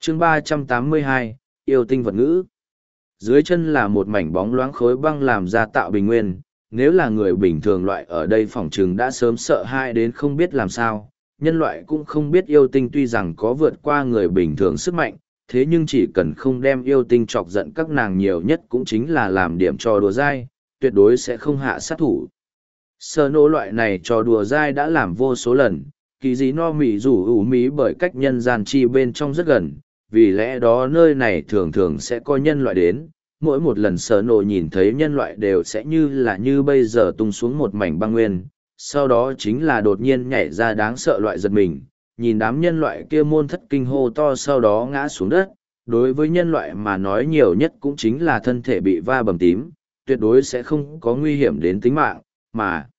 chương 382, yêu tinh vật ngữ. Dưới chân là một mảnh bóng loáng khối băng làm ra tạo bình nguyên, nếu là người bình thường loại ở đây phỏng chừng đã sớm sợ hãi đến không biết làm sao. Nhân loại cũng không biết yêu tinh tuy rằng có vượt qua người bình thường sức mạnh, thế nhưng chỉ cần không đem yêu tinh chọc giận các nàng nhiều nhất cũng chính là làm điểm trò đùa dai, tuyệt đối sẽ không hạ sát thủ. Sơ nô loại này trò đùa dai đã làm vô số lần, kỳ dị no mị rủ ủ mí bởi cách nhân gian chi bên trong rất gần, vì lẽ đó nơi này thường thường sẽ có nhân loại đến. Mỗi một lần sơ nô nhìn thấy nhân loại đều sẽ như bây giờ tung xuống một mảnh băng nguyên, sau đó chính là đột nhiên nhảy ra đáng sợ loại giật mình, nhìn đám nhân loại kia môn thất kinh hô to sau đó ngã xuống đất. Đối với nhân loại mà nói nhiều nhất cũng chính là thân thể bị va bầm tím, tuyệt đối sẽ không có nguy hiểm đến tính mạng, mà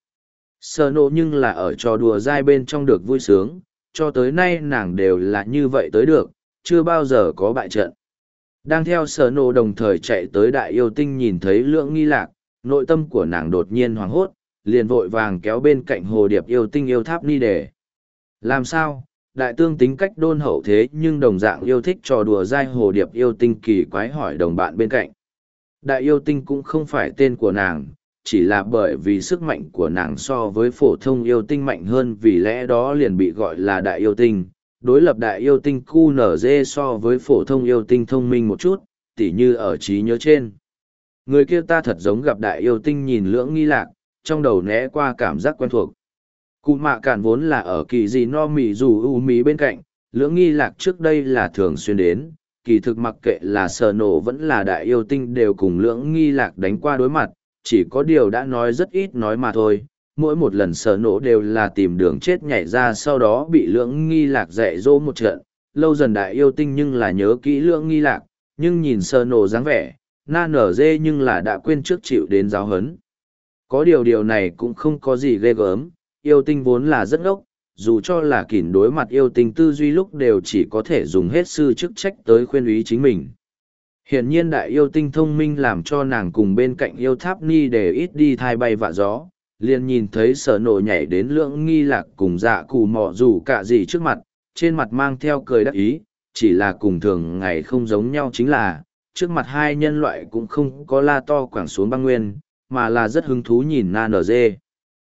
sơ nộ nhưng là ở trò đùa dai bên trong được vui sướng, cho tới nay nàng đều là như vậy tới được, chưa bao giờ có bại trận. Đang theo sơ nộ đồng thời chạy tới đại yêu tinh nhìn thấy Lưỡng Nghi Lạc, nội tâm của nàng đột nhiên hoảng hốt, liền vội vàng kéo bên cạnh hồ điệp yêu tinh yêu tháp ni đề. Làm sao? Đại tương tính cách đôn hậu thế nhưng đồng dạng yêu thích trò đùa dai hồ điệp yêu tinh kỳ quái hỏi đồng bạn bên cạnh. Đại yêu tinh cũng không phải tên của nàng, chỉ là bởi vì sức mạnh của nàng so với phổ thông yêu tinh mạnh hơn vì lẽ đó liền bị gọi là đại yêu tinh. Đối lập đại yêu tinh QNZ so với phổ thông yêu tinh thông minh một chút, tỉ như ở trí nhớ trên. Người kia ta thật giống gặp đại yêu tinh nhìn Lưỡng Nghi Lạc, trong đầu né qua cảm giác quen thuộc. Cụ mạ cản vốn là ở kỳ dị no mì dù u mì bên cạnh, Lưỡng Nghi Lạc trước đây là thường xuyên đến, kỳ thực mặc kệ là sờ nổ vẫn là đại yêu tinh đều cùng Lưỡng Nghi Lạc đánh qua đối mặt, chỉ có điều đã nói rất ít nói mà thôi. Mỗi một lần sờ nổ đều là tìm đường chết nhảy ra sau đó bị Lưỡng Nghi Lạc dạy dỗ một trận, lâu dần đại yêu tinh nhưng là nhớ kỹ Lưỡng Nghi Lạc, nhưng nhìn sờ nổ dáng vẻ, na nở dê nhưng là đã quên trước chịu đến giáo hấn. Có điều này cũng không có gì ghê gớm, yêu tinh vốn là rất ngốc, dù cho là kỉn đối mặt yêu tinh tư duy lúc đều chỉ có thể dùng hết sư chức trách tới khuyên ý chính mình. Hiển nhiên đại yêu tinh thông minh làm cho nàng cùng bên cạnh yêu tháp ni để ít đi thai bay vạ gió, liền nhìn thấy sở nổ nhảy đến Lưỡng Nghi Lạc cùng dạ cù mọ rủ cả gì trước mặt, trên mặt mang theo cười đắc ý, chỉ là cùng thường ngày không giống nhau chính là, trước mặt hai nhân loại cũng không có la to quẳng xuống băng nguyên, mà là rất hứng thú nhìn na nở dê.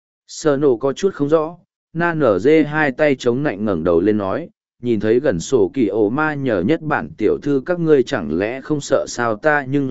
Sở nổ có chút không rõ, na nở dê hai tay chống nạnh ngẩng đầu lên nói, nhìn thấy gần sổ kỳ ổ ma nhờ nhất bản tiểu thư các ngươi chẳng lẽ không sợ sao ta nhưng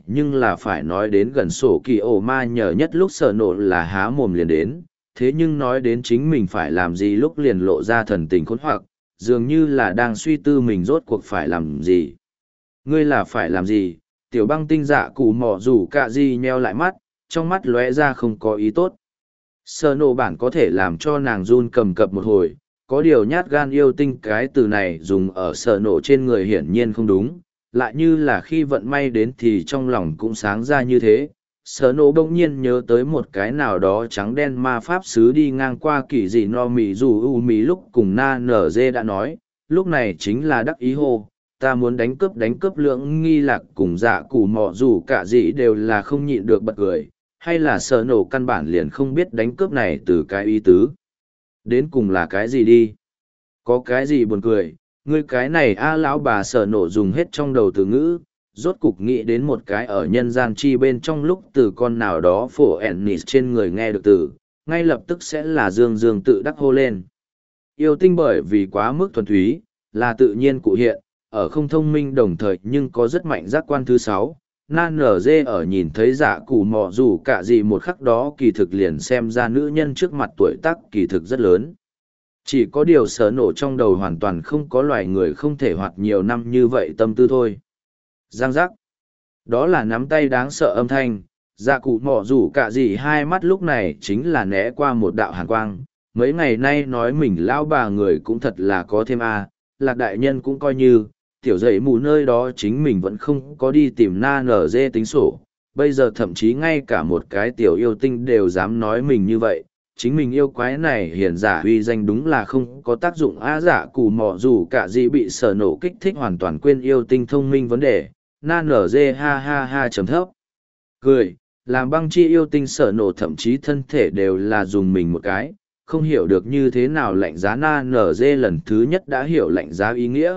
là phải nói đến gần sổ kỳ ổ ma nhờ nhất lúc sở nổ là há mồm liền đến, thế nhưng nói đến chính mình phải làm gì lúc liền lộ ra thần tình khốn hoặc, dường như là đang suy tư mình rốt cuộc phải làm gì. Ngươi là phải làm gì? Tiểu băng tinh dạ cụ mỏ rủ cả gì nheo lại mắt, trong mắt lóe ra không có ý tốt. Sơ nổ bản có thể làm cho nàng run cầm cập một hồi, có điều nhát gan yêu tinh cái từ này dùng ở sơ nổ trên người hiển nhiên không đúng, lại như là khi vận may đến thì trong lòng cũng sáng ra như thế. Sơ nổ bỗng nhiên nhớ tới một cái nào đó trắng đen ma pháp sứ đi ngang qua kỳ dị no mì dù u mì lúc cùng na nở dê đã nói, lúc này chính là đắc ý hô. Ta muốn đánh cướp Lưỡng Nghi Lạc cùng dạ cù mọ dù cả gì đều là không nhịn được bật cười, hay là sở nổ căn bản liền không biết đánh cướp này từ cái ý tứ. Đến cùng là cái gì đi? Có cái gì buồn cười, ngươi cái này lão bà sở nổ dùng hết trong đầu từ ngữ, rốt cục nghĩ đến một cái ở nhân gian chi bên trong lúc từ con nào đó phổ ennis trên người nghe được từ, ngay lập tức sẽ là dương dương tự đắc hô lên. Yêu tinh bởi vì quá mức thuần túy, là tự nhiên cụ hiện, ở không thông minh đồng thời nhưng có rất mạnh giác quan thứ sáu. Nan nở dê ở nhìn thấy dạ cụ mọ dù cả gì một khắc đó kỳ thực liền xem ra nữ nhân trước mặt tuổi tác kỳ thực rất lớn. Chỉ có điều sở nổ trong đầu hoàn toàn không có loài người không thể hoạt nhiều năm như vậy tâm tư thôi. Giang giác. Đó là nắm tay đáng sợ âm thanh, dạ cụ mọ dù cả gì hai mắt lúc này chính là né qua một đạo hàn quang. Mấy ngày nay nói mình lão bà người cũng thật là có thêm lạc đại nhân cũng coi như, tiểu dậy mù nơi đó chính mình vẫn không có đi tìm na nở dê tính sổ, bây giờ thậm chí ngay cả một cái tiểu yêu tinh đều dám nói mình như vậy, chính mình yêu quái này hiền giả uy danh đúng là không có tác dụng giả cù mò dù cả gì bị sở nổ kích thích hoàn toàn quên yêu tinh thông minh vấn đề, na nở dê ha ha ha chấm thấp. Cười, làm băng chi yêu tinh sở nổ thậm chí thân thể đều là dùng mình một cái, không hiểu được như thế nào lạnh giá na nở dê lần thứ nhất đã hiểu lạnh giá ý nghĩa,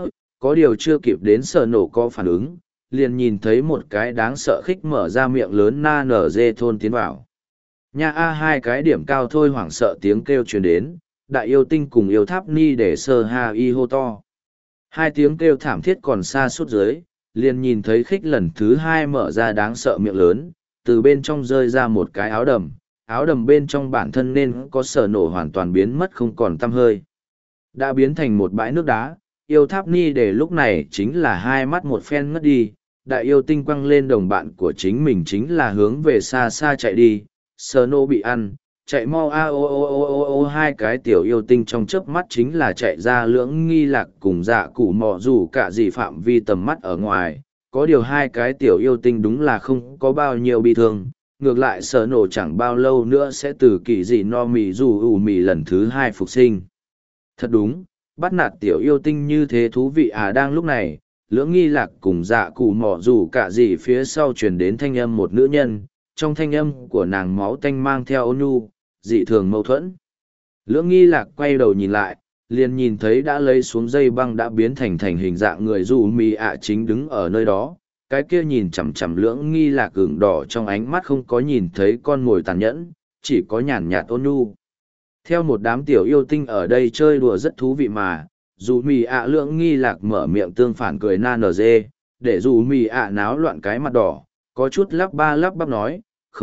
có điều chưa kịp đến sở nổ có phản ứng, liền nhìn thấy một cái đáng sợ khích mở ra miệng lớn na nở dê thôn tiến vào. Nha a hai cái điểm cao thôi hoảng sợ tiếng kêu truyền đến, đại yêu tinh cùng yêu tháp ni để sơ ha y hô to. Hai tiếng kêu thảm thiết còn xa suốt dưới, liền nhìn thấy khích lần thứ hai mở ra đáng sợ miệng lớn, từ bên trong rơi ra một cái áo đầm bên trong bản thân nên có sở nổ hoàn toàn biến mất không còn tăm hơi. Đã biến thành một bãi nước đá, yêu tháp ni để lúc này chính là hai mắt một phen ngất đi, đại yêu tinh quăng lên đồng bạn của chính mình chính là hướng về xa xa chạy đi, sở nổ bị ăn, chạy mau a o o o o o hai cái tiểu yêu tinh trong chớp mắt chính là chạy ra lưỡng nghi lạc cùng dạ cụ mò dù cả gì phạm vi tầm mắt ở ngoài, có điều hai cái tiểu yêu tinh đúng là không có bao nhiêu bị thương, ngược lại sở nổ chẳng bao lâu nữa sẽ từ kỳ dị no mì dù ủ mì lần thứ hai phục sinh. Thật đúng, bắt nạt tiểu yêu tinh như thế thú vị à. Đang lúc này, lưỡng nghi lạc cùng dạ cụ mò dù cả gì phía sau truyền đến thanh âm một nữ nhân, trong thanh âm của nàng máu tanh mang theo ôn nhu, dị thường mâu thuẫn. Lưỡng nghi lạc quay đầu nhìn lại, liền nhìn thấy đã lấy xuống dây băng đã biến thành hình dạng người dù mì ạ chính đứng ở nơi đó. Cái kia nhìn chằm chằm lưỡng nghi lạc ửng đỏ trong ánh mắt không có nhìn thấy con mồi tàn nhẫn, chỉ có nhàn nhạt ôn nhu. Theo một đám tiểu yêu tinh ở đây chơi đùa rất thú vị mà, dù mì ạ lưỡng nghi lạc mở miệng tương phản cười na nở dê, để dù mì ạ náo loạn cái mặt đỏ, có chút lắp ba lắp bắp nói,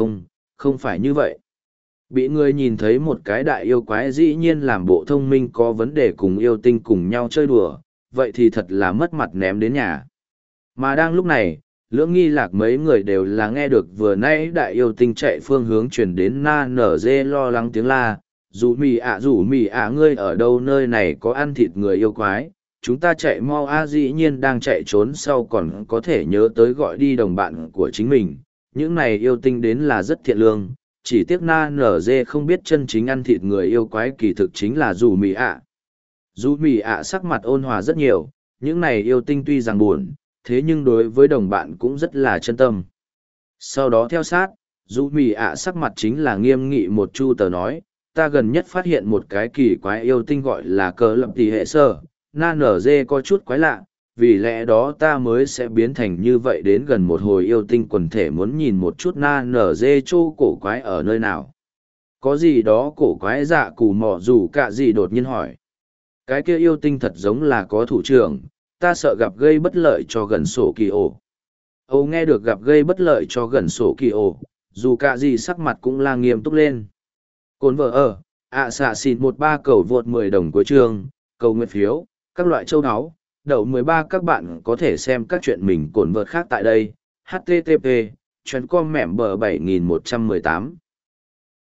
không phải như vậy. Bị người nhìn thấy một cái đại yêu quái dĩ nhiên làm bộ thông minh có vấn đề cùng yêu tinh cùng nhau chơi đùa, vậy thì thật là mất mặt ném đến nhà. Mà đang lúc này, lưỡng nghi lạc mấy người đều là nghe được vừa nãy đại yêu tinh chạy phương hướng chuyển đến na nở dê lo lắng tiếng la, rủ mì ạ ngươi ở đâu, nơi này có ăn thịt người yêu quái, chúng ta chạy mau a. Dĩ nhiên đang chạy trốn sau còn có thể nhớ tới gọi đi đồng bạn của chính mình, những này yêu tinh đến là rất thiện lương, chỉ tiếc na nở dê không biết chân chính ăn thịt người yêu quái kỳ thực chính là rủ mì ạ. Rủ mì ạ sắc mặt ôn hòa rất nhiều, những này yêu tinh tuy rằng buồn, thế nhưng đối với đồng bạn cũng rất là chân tâm. Sau đó theo sát, rủ mì ạ sắc mặt chính là nghiêm nghị một chu tờ nói, ta gần nhất phát hiện một cái kỳ quái yêu tinh gọi là cờ lập tỷ hệ sơ, na nở dê có chút quái lạ, vì lẽ đó ta mới sẽ biến thành như vậy. Đến gần một hồi yêu tinh quần thể muốn nhìn một chút na nở dê chô cổ quái ở nơi nào. Có gì đó cổ quái dạ cù mò dù cả gì đột nhiên hỏi. Cái kia yêu tinh thật giống là có thủ trưởng, ta sợ gặp gây bất lợi cho gần sổ kỳ ổ. Âu nghe được gặp gây bất lợi cho gần sổ kỳ ổ, dù cả gì sắc mặt cũng là nghiêm túc lên. Cồn vợ ở, xạ xịn 13 cầu vượt 10 đồng của trường, cầu nguyện phiếu, các loại châu áo. Đậu 13 các bạn có thể xem các chuyện mình cồn vợt khác tại đây. http://com mẻm bờ 7118